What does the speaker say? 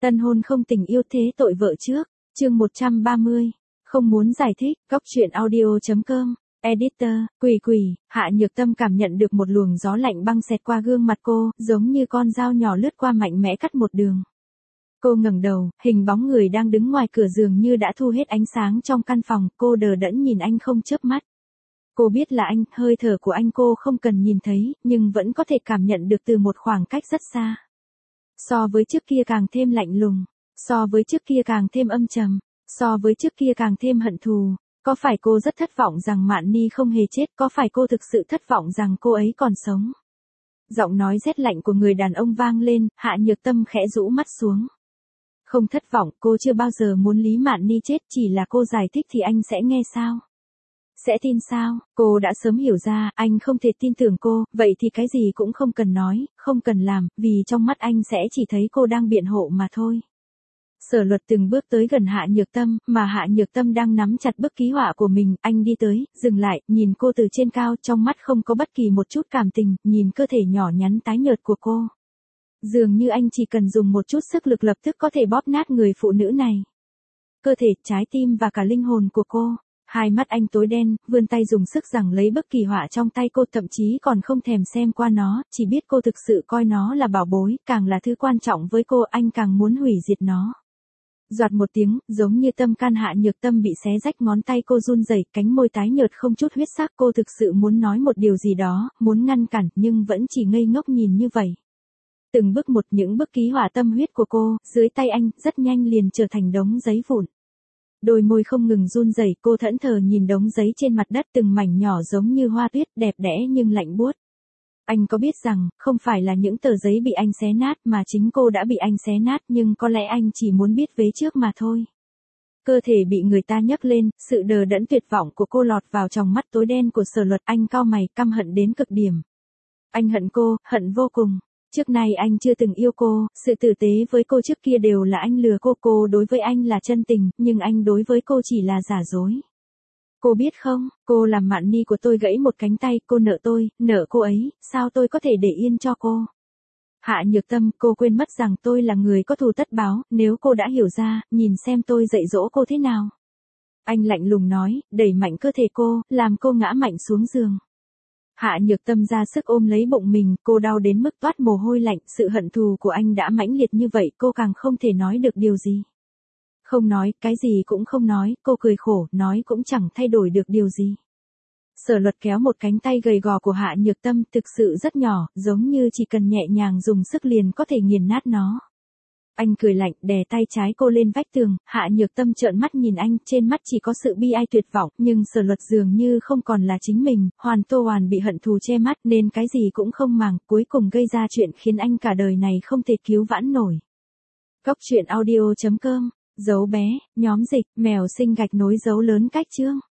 Tân hôn không tình yêu thế tội vợ trước, chương 130, không muốn giải thích, góc truyện audio.com, editor, Quỳ, Hạ Nhược Tâm cảm nhận được một luồng gió lạnh băng xẹt qua gương mặt cô, giống như con dao nhỏ lướt qua mạnh mẽ cắt một đường. Cô ngẩng đầu, hình bóng người đang đứng ngoài cửa giường như đã thu hết ánh sáng trong căn phòng, cô đờ đẫn nhìn anh không chớp mắt. Cô biết là anh, hơi thở của anh cô không cần nhìn thấy, nhưng vẫn có thể cảm nhận được từ một khoảng cách rất xa. So với trước kia càng thêm lạnh lùng, so với trước kia càng thêm âm trầm, so với trước kia càng thêm hận thù. Có phải cô rất thất vọng rằng Mạn Ni không hề chết, có phải cô thực sự thất vọng rằng cô ấy còn sống? Giọng nói rét lạnh của người đàn ông vang lên, Hạ Nhược Tâm khẽ rũ mắt xuống. Không thất vọng, cô chưa bao giờ muốn Lý Mạn Ni chết, chỉ là cô giải thích thì anh sẽ nghe sao? Sẽ tin sao? Cô đã sớm hiểu ra, anh không thể tin tưởng cô, vậy thì cái gì cũng không cần nói, không cần làm, vì trong mắt anh sẽ chỉ thấy cô đang biện hộ mà thôi. Sở Luật từng bước tới gần Hạ Nhược Tâm, mà Hạ Nhược Tâm đang nắm chặt bức ký họa của mình, anh đi tới, dừng lại, nhìn cô từ trên cao, trong mắt không có bất kỳ một chút cảm tình, nhìn cơ thể nhỏ nhắn tái nhợt của cô. Dường như anh chỉ cần dùng một chút sức lực lập tức có thể bóp nát người phụ nữ này. Cơ thể, trái tim và cả linh hồn của cô. Hai mắt anh tối đen, vươn tay dùng sức giằng lấy bức kỳ họa trong tay cô, thậm chí còn không thèm xem qua nó, chỉ biết cô thực sự coi nó là bảo bối, càng là thứ quan trọng với cô, anh càng muốn hủy diệt nó. Doạt một tiếng, giống như tâm can Hạ Nhược Tâm bị xé rách, ngón tay cô run rẩy, cánh môi tái nhợt không chút huyết sắc, cô thực sự muốn nói một điều gì đó, muốn ngăn cản, nhưng vẫn chỉ ngây ngốc nhìn như vậy. Từng bước một, những bức ký họa tâm huyết của cô, dưới tay anh, rất nhanh liền trở thành đống giấy vụn. Đôi môi không ngừng run rẩy, cô thẫn thờ nhìn đống giấy trên mặt đất, từng mảnh nhỏ giống như hoa tuyết, đẹp đẽ nhưng lạnh buốt. Anh có biết rằng, không phải là những tờ giấy bị anh xé nát, mà chính cô đã bị anh xé nát, nhưng có lẽ anh chỉ muốn biết vế trước mà thôi. Cơ thể bị người ta nhấc lên, sự đờ đẫn tuyệt vọng của cô lọt vào tròng mắt tối đen của Sở Luật, anh cau mày, căm hận đến cực điểm. Anh hận cô, hận vô cùng. Trước nay anh chưa từng yêu cô, sự tử tế với cô trước kia đều là anh lừa cô đối với anh là chân tình, nhưng anh đối với cô chỉ là giả dối. Cô biết không, cô làm Mạn Ni của tôi gãy một cánh tay, cô nợ tôi, nợ cô ấy, sao tôi có thể để yên cho cô? Hạ Nhược Tâm, cô quên mất rằng tôi là người có thù tất báo, nếu cô đã hiểu ra, nhìn xem tôi dạy dỗ cô thế nào. Anh lạnh lùng nói, đẩy mạnh cơ thể cô, làm cô ngã mạnh xuống giường. Hạ Nhược Tâm ra sức ôm lấy bụng mình, cô đau đến mức toát mồ hôi lạnh, sự hận thù của anh đã mãnh liệt như vậy, cô càng không thể nói được điều gì. Không nói, cái gì cũng không nói, cô cười khổ, nói cũng chẳng thay đổi được điều gì. Sở Luật kéo một cánh tay gầy gò của Hạ Nhược Tâm, thực sự rất nhỏ, giống như chỉ cần nhẹ nhàng dùng sức liền có thể nghiền nát nó. Anh cười lạnh, đè tay trái cô lên vách tường, Hạ Nhược Tâm trợn mắt nhìn anh, trên mắt chỉ có sự bi ai tuyệt vọng, nhưng Sở Luật dường như không còn là chính mình, hoàn bị hận thù che mắt nên cái gì cũng không màng, cuối cùng gây ra chuyện khiến anh cả đời này không thể cứu vãn nổi. Góc truyện audio.com, dấu bé, nhóm dịch, mèo sinh gạch nối dấu lớn cách chương.